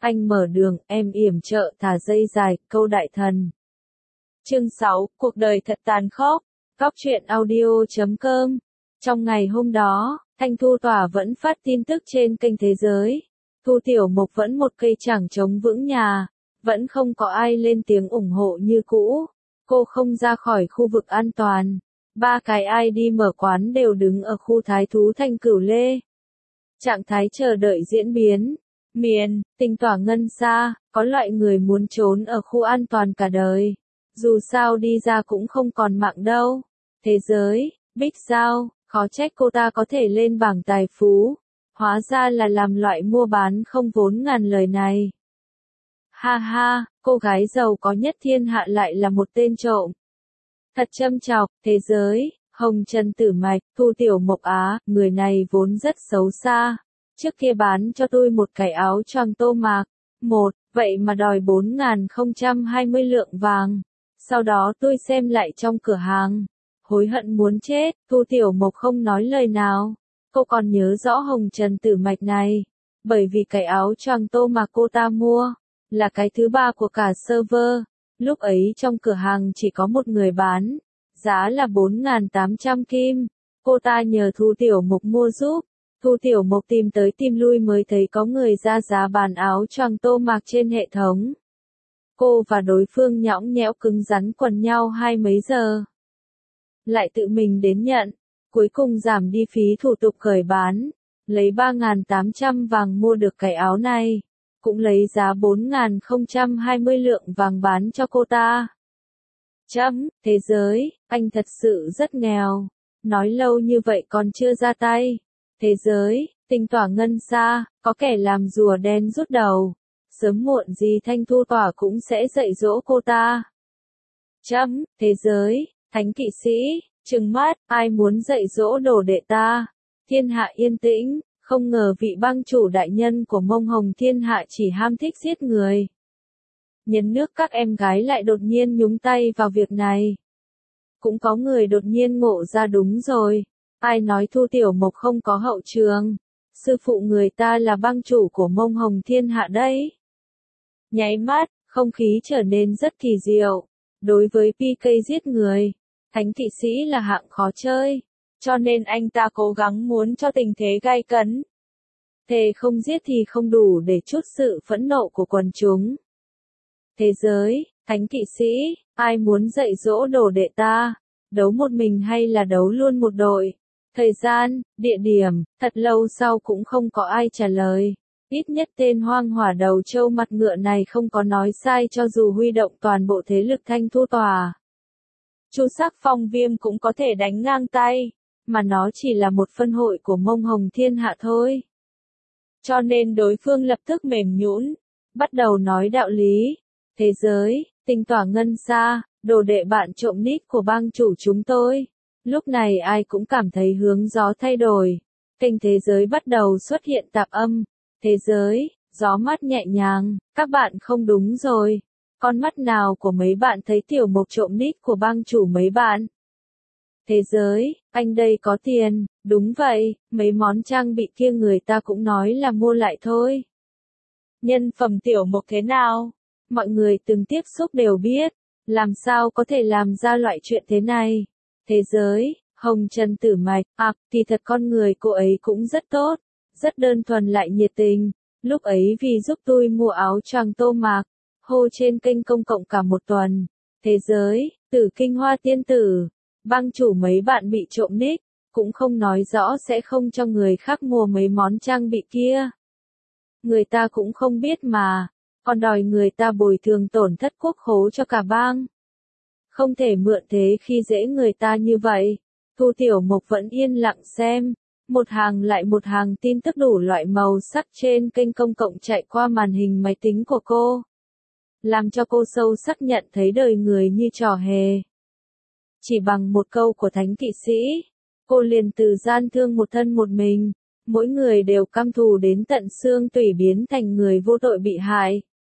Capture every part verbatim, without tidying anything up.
anh mở đường, em yểm trợ thả dây dài, câu đại thần. Chương sáu, cuộc đời thật tàn khốc. Góc truyện audio chấm com. Trong ngày hôm đó, Thanh Thu Tỏa vẫn phát tin tức trên kênh Thế Giới. Thu Tiểu Mộc vẫn một cây chẳng chống vững nhà, vẫn không có ai lên tiếng ủng hộ như cũ. Cô không ra khỏi khu vực an toàn. Ba cái ai đi mở quán đều đứng ở khu thái thú Thanh Cửu Lê. Trạng thái chờ đợi diễn biến. Miền, Tinh Tỏa Ngân Sa, có loại người muốn trốn ở khu an toàn cả đời. Dù sao đi ra cũng không còn mạng đâu. Thế Giới, Bích Giao, khó trách cô ta có thể lên bảng tài phú. Hóa ra là làm loại mua bán không vốn ngàn lời này. Ha ha, cô gái giàu có nhất thiên hạ lại là một tên trộm. Thật châm chọc. Thế Giới, Hồng Trần Tử Mạch, Thu Tiểu Mộc Á, người này vốn rất xấu xa. Trước kia bán cho tôi một cái áo choàng tô mạc. Một, vậy mà đòi bốn nghìn không trăm hai mươi lượng vàng. Sau đó tôi xem lại trong cửa hàng. Hối hận muốn chết, Thu Tiểu Mộc không nói lời nào. Cô còn nhớ rõ Hồng Trần Tử Mạch này. Bởi vì cái áo choàng tô mạc cô ta mua, là cái thứ ba của cả server. Lúc ấy trong cửa hàng chỉ có một người bán. Giá là bốn nghìn tám trăm kim. Cô ta nhờ Thu Tiểu Mộc mua giúp. Thu Tiểu Mộc tìm tới tìm lui mới thấy có người ra giá bán áo choàng tô mạc trên hệ thống. Cô và đối phương nhõng nhẽo cứng rắn quần nhau hai mấy giờ. Lại tự mình đến nhận. Cuối cùng giảm đi phí thủ tục khởi bán. Lấy ba nghìn tám trăm vàng mua được cái áo này. Cũng lấy giá bốn nghìn không trăm hai mươi lượng vàng bán cho cô ta. Chấm, Thế Giới, anh thật sự rất nghèo. Nói lâu như vậy còn chưa ra tay. Thế Giới, Tinh Tỏa Ngân Sa, có kẻ làm rùa đen rút đầu. Sớm muộn gì Thanh Thu Tỏa cũng sẽ dạy dỗ cô ta. Chấm, Thế Giới, Thánh Kỵ Sĩ, trừng mắt, ai muốn dạy dỗ đồ đệ ta. Thiên hạ yên tĩnh, không ngờ vị bang chủ đại nhân của Mông Hồng Thiên Hạ chỉ ham thích giết người. Nhân nước các em gái lại đột nhiên nhúng tay vào việc này. Cũng có người đột nhiên ngộ ra đúng rồi. Ai nói Thu Tiểu Mộc không có hậu trường? Sư phụ người ta là bang chủ của Mông Hồng Thiên Hạ đấy. Nháy mắt, không khí trở nên rất kỳ diệu. Đối với pê ca giết người, Thánh Kỵ Sĩ là hạng khó chơi. Cho nên anh ta cố gắng muốn cho tình thế gay cấn. Thề không giết thì không đủ để trút sự phẫn nộ của quần chúng. Thế Giới, Thánh Kỵ Sĩ, ai muốn dạy dỗ đồ đệ ta? Đấu một mình hay là đấu luôn một đội? Thời gian, địa điểm, thật lâu sau cũng không có ai trả lời. Ít nhất tên hoang hỏa đầu trâu mặt ngựa này không có nói sai cho dù huy động toàn bộ thế lực Thanh Thu Tỏa. Chu Sắc Phong Viêm cũng có thể đánh ngang tay, mà nó chỉ là một phân hội của Mông Hồng Thiên Hạ thôi. Cho nên đối phương lập tức mềm nhũn, bắt đầu nói đạo lý. Thế Giới, Tinh Tỏa Ngân Sa, đồ đệ bạn trộm nick của bang chủ chúng tôi. Lúc này ai cũng cảm thấy hướng gió thay đổi. Kênh Thế Giới bắt đầu xuất hiện tạp âm. Thế Giới, gió mát nhẹ nhàng, các bạn không đúng rồi. Con mắt nào của mấy bạn thấy Tiểu Mộc trộm nick của bang chủ mấy bạn? Thế Giới, anh đây có tiền, đúng vậy, mấy món trang bị kia người ta cũng nói là mua lại thôi. Nhân phẩm Tiểu Mộc thế nào? Mọi người từng tiếp xúc đều biết, làm sao có thể làm ra loại chuyện thế này. Thế Giới, Hồng Trần Tử Mạch, à, thì thật con người cô ấy cũng rất tốt, rất đơn thuần lại nhiệt tình. Lúc ấy vì giúp tôi mua áo choàng tô mạc, hô trên kênh công cộng cả một tuần. Thế Giới, Tử Kinh Hoa Tiên Tử, bang chủ mấy bạn bị trộm nick, cũng không nói rõ sẽ không cho người khác mua mấy món trang bị kia. Người ta cũng không biết mà, còn đòi người ta bồi thường tổn thất quốc khố cho cả bang. Không thể mượn thế khi dễ người ta như vậy. Thu Tiểu Mộc vẫn yên lặng xem. Một hàng lại một hàng tin tức đủ loại màu sắc trên kênh công cộng chạy qua màn hình máy tính của cô. Làm cho cô sâu sắc nhận thấy đời người như trò hề. Chỉ bằng một câu của Thánh Kỵ Sĩ, cô liền từ gian thương một thân một mình. Mỗi người đều căm thù đến tận xương tủy biến thành người vô tội bị hại.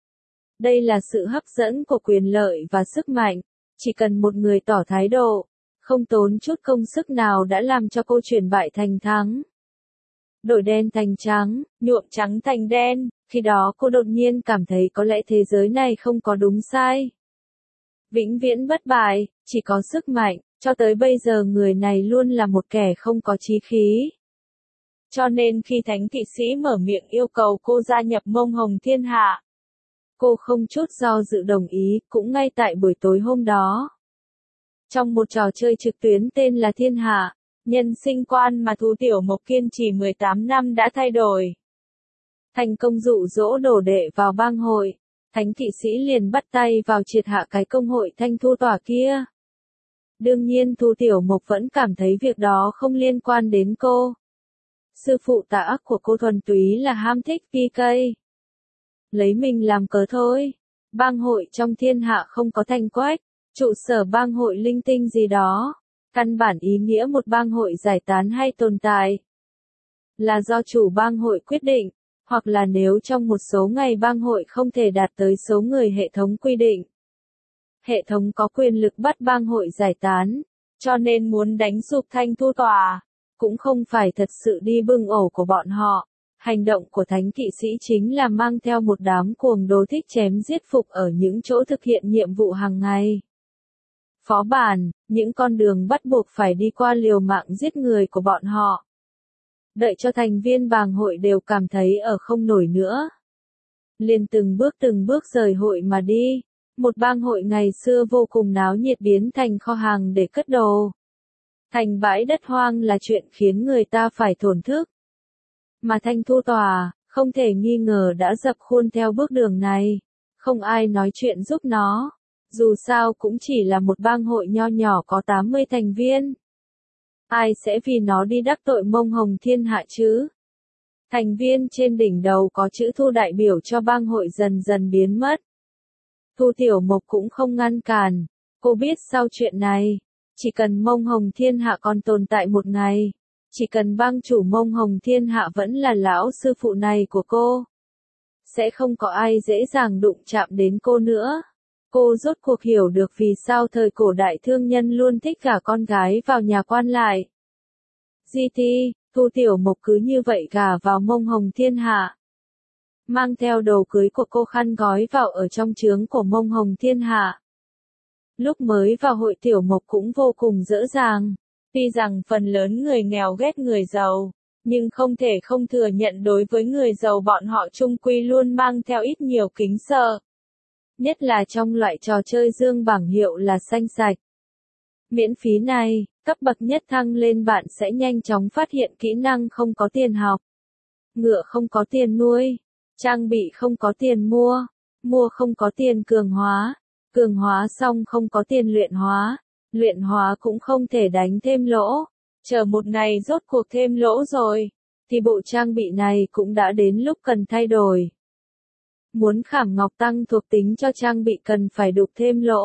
Đây là sự hấp dẫn của quyền lợi và sức mạnh. Chỉ cần một người tỏ thái độ, không tốn chút công sức nào đã làm cho cô chuyển bại thành thắng. Đổi đen thành trắng, nhuộm trắng thành đen, Khi đó cô đột nhiên cảm thấy có lẽ thế giới này không có đúng sai. Vĩnh viễn bất bại, chỉ có sức mạnh, cho tới bây giờ người này luôn là một kẻ không có chí khí. Cho nên khi thánh kỵ sĩ mở miệng yêu cầu cô gia nhập Mông Hồng Thiên Hạ, cô không chút do dự đồng ý, cũng ngay tại buổi tối hôm đó. Trong một trò chơi trực tuyến tên là Thiên Hạ, nhân sinh quan mà Thu Tiểu Mộc kiên trì mười tám năm đã thay đổi. Thành công dụ dỗ đồ đệ vào bang hội, thánh kỵ sĩ liền bắt tay vào triệt hạ cái công hội Thanh Thu Tỏa kia. Đương nhiên Thu Tiểu Mộc vẫn cảm thấy việc đó không liên quan đến cô. Sư phụ tà ác của cô thuần túy là ham thích pê ca. Lấy mình làm cớ thôi. Bang hội trong thiên hạ không có thành quách, trụ sở bang hội linh tinh gì đó. Căn bản ý nghĩa một bang hội giải tán hay tồn tại là do chủ bang hội quyết định, hoặc là nếu trong một số ngày bang hội không thể đạt tới số người hệ thống quy định. Hệ thống có quyền lực bắt bang hội giải tán, cho nên muốn đánh sụp Thanh Thu Tỏa, cũng không phải thật sự đi bưng ổ của bọn họ. Hành động của thánh kỵ sĩ chính là mang theo một đám cuồng đồ thích chém giết phục ở những chỗ thực hiện nhiệm vụ hàng ngày. Phó bản, những con đường bắt buộc phải đi qua liều mạng giết người của bọn họ. Đợi cho thành viên bang hội đều cảm thấy ở không nổi nữa. Liền từng bước từng bước rời hội mà đi. Một bang hội ngày xưa vô cùng náo nhiệt biến thành kho hàng để cất đồ. Thành bãi đất hoang là chuyện khiến người ta phải thổn thức. Mà Thanh Thu Tỏa, không thể nghi ngờ đã dập khuôn theo bước đường này. Không ai nói chuyện giúp nó. Dù sao cũng chỉ là một bang hội nho nhỏ có tám mươi thành viên. Ai sẽ vì nó đi đắc tội Mông Hồng Thiên Hạ chứ? Thành viên trên đỉnh đầu có chữ Thu đại biểu cho bang hội dần dần biến mất. Thu Tiểu Mộc cũng không ngăn cản. Cô biết sau chuyện này, chỉ cần Mông Hồng Thiên Hạ còn tồn tại một ngày, chỉ cần bang chủ Mông Hồng Thiên Hạ vẫn là lão sư phụ này của cô, sẽ không có ai dễ dàng đụng chạm đến cô nữa. Cô rốt cuộc hiểu được vì sao thời cổ đại thương nhân luôn thích gả con gái vào nhà quan lại. giê tê, Thu Tiểu Mộc cứ như vậy gả vào Mông Hồng Thiên Hạ. Mang theo đồ cưới của cô khăn gói vào ở trong trướng của Mông Hồng Thiên Hạ. Lúc mới vào hội Tiểu Mộc cũng vô cùng dễ dàng. Tuy rằng phần lớn người nghèo ghét người giàu, nhưng không thể không thừa nhận đối với người giàu bọn họ chung quy luôn mang theo ít nhiều kính sợ. Nhất là trong loại trò chơi dương bảng hiệu là xanh sạch. Miễn phí này, cấp bậc nhất thăng lên bạn sẽ nhanh chóng phát hiện kỹ năng không có tiền học. Ngựa không có tiền nuôi. Trang bị không có tiền mua. Mua không có tiền cường hóa. Cường hóa xong không có tiền luyện hóa. Luyện hóa cũng không thể đánh thêm lỗ. Chờ một ngày rốt cuộc thêm lỗ rồi, thì bộ trang bị này cũng đã đến lúc cần thay đổi. Muốn khảm ngọc tăng thuộc tính cho trang bị cần phải đục thêm lỗ.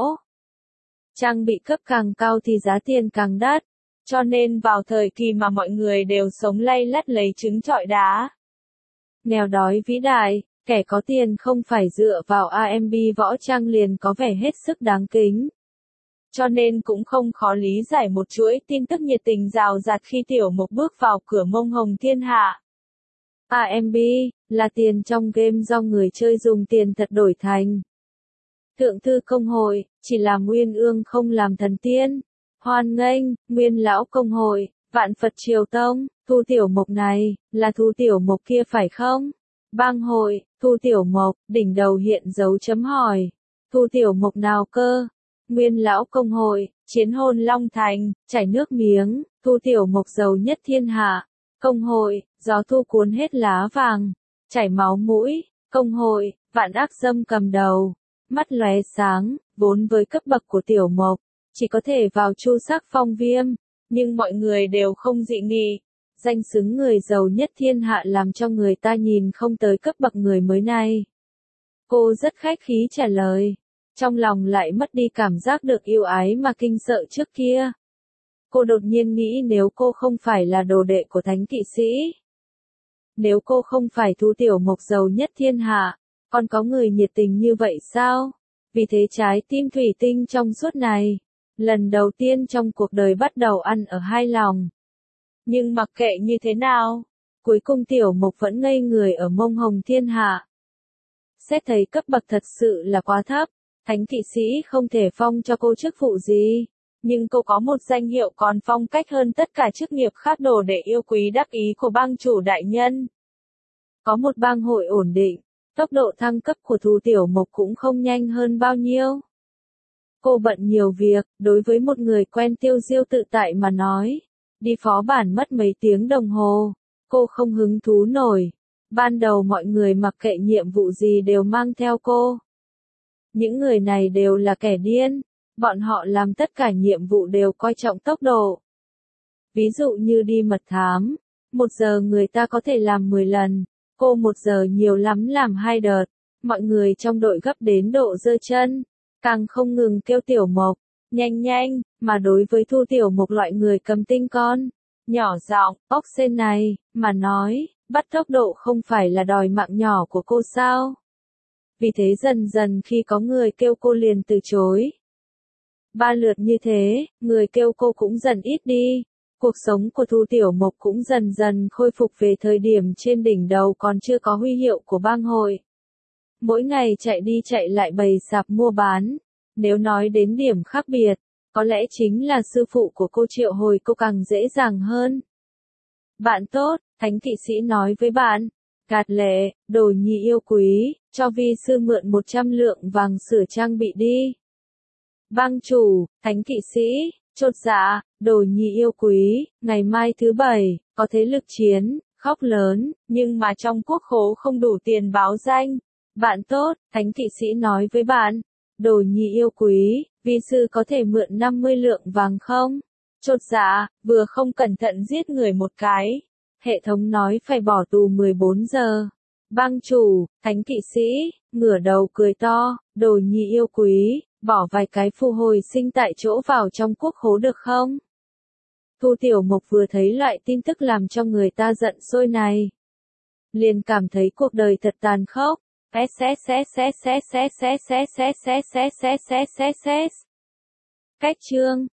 Trang bị cấp càng cao thì giá tiền càng đắt, cho nên vào thời kỳ mà mọi người đều sống lay lắt lấy trứng trọi đá. Nghèo đói vĩ đại, kẻ có tiền không phải dựa vào a em bê võ trang liền có vẻ hết sức đáng kính. Cho nên cũng không khó lý giải một chuỗi tin tức nhiệt tình rào rạt khi Tiểu Mộc bước vào cửa Mông Hồng Thiên Hạ. a em bê là tiền trong game do người chơi dùng tiền thật đổi thành. Thượng thư công hội, chỉ làm nguyên ương không làm thần tiên. Hoan nghênh, nguyên lão công hội, vạn Phật Triều Tông, Thu Tiểu Mộc này, là Thu Tiểu Mộc kia phải không? Bang hội, Thu Tiểu Mộc, đỉnh đầu hiện dấu chấm hỏi. Thu Tiểu Mộc nào cơ? Nguyên lão công hội, chiến hồn Long Thành, chảy nước miếng, Thu Tiểu Mộc giàu nhất thiên hạ. Công hội, gió thu cuốn hết lá vàng, chảy máu mũi. Công hội, vạn ác dâm cầm đầu, mắt lóe sáng, vốn với cấp bậc của Tiểu Mộc, chỉ có thể vào chu sắc phong viêm, nhưng mọi người đều không dị nghị. Danh xứng người giàu nhất thiên hạ làm cho người ta nhìn không tới cấp bậc người mới này. Cô rất khách khí trả lời. Trong lòng lại mất đi cảm giác được yêu ái mà kinh sợ trước kia. Cô đột nhiên nghĩ nếu cô không phải là đồ đệ của thánh kỵ sĩ. Nếu cô không phải Thu Tiểu Mộc giàu nhất thiên hạ, còn có người nhiệt tình như vậy sao? Vì thế trái tim thủy tinh trong suốt này, lần đầu tiên trong cuộc đời bắt đầu ăn ở hai lòng. Nhưng mặc kệ như thế nào, cuối cùng Tiểu Mộc vẫn ngây người ở Mông Hồng Thiên Hạ. xét thấy cấp bậc thật sự là quá thấp, thánh kỵ sĩ không thể phong cho cô chức vụ gì. Nhưng cô có một danh hiệu còn phong cách hơn tất cả chức nghiệp khác đồ để yêu quý đắc ý của bang chủ đại nhân. Có một bang hội ổn định, tốc độ thăng cấp của Thu Tiểu Mộc cũng không nhanh hơn bao nhiêu. Cô bận nhiều việc, đối với một người quen tiêu diêu tự tại mà nói, đi phó bản mất mấy tiếng đồng hồ, cô không hứng thú nổi. Ban đầu mọi người mặc kệ nhiệm vụ gì đều mang theo cô. Những người này đều là kẻ điên, bọn họ làm tất cả nhiệm vụ đều coi trọng tốc độ. Ví dụ như đi mật thám, một giờ người ta có thể làm mười lần, cô một giờ nhiều lắm làm hai đợt, mọi người trong đội gấp đến độ giơ chân, càng không ngừng kêu Tiểu Mộc, nhanh nhanh, mà đối với Thu Tiểu Mộc loại người cầm tinh con, nhỏ giọng, ốc sên này, mà nói, bắt tốc độ không phải là đòi mạng nhỏ của cô sao? Vì thế dần dần khi có người kêu cô liền từ chối. Ba lượt như thế, người kêu cô cũng dần ít đi. Cuộc sống của Thu Tiểu Mộc cũng dần dần khôi phục về thời điểm trên đỉnh đầu còn chưa có huy hiệu của bang hội. Mỗi ngày chạy đi chạy lại bày sạp mua bán. Nếu nói đến điểm khác biệt, có lẽ chính là sư phụ của cô triệu hồi cô càng dễ dàng hơn. Bạn tốt, thánh kỵ sĩ nói với bạn. Gạt lệ, đồ nhi yêu quý, cho vi sư mượn một trăm lượng vàng sửa trang bị đi. Bang chủ, thánh kỵ sĩ, chột dạ, đồ nhi yêu quý, ngày mai thứ bảy, có thế lực chiến, khóc lớn, nhưng mà trong quốc khố không đủ tiền báo danh. Bạn tốt, thánh kỵ sĩ nói với bạn. Đồ nhi yêu quý, vi sư có thể mượn năm mươi lượng vàng không? Chột dạ, vừa không cẩn thận giết người một cái. Hệ thống nói phải bỏ tù mười bốn giờ. Bang chủ, thánh kỵ sĩ, ngửa đầu cười to, đồ nhi yêu quý, bỏ vài cái phù hồi sinh tại chỗ vào trong quốc khố được không? Thu Tiểu Mộc vừa thấy loại tin tức làm cho người ta giận sôi này. Liền cảm thấy cuộc đời thật tàn khốc. Cách chương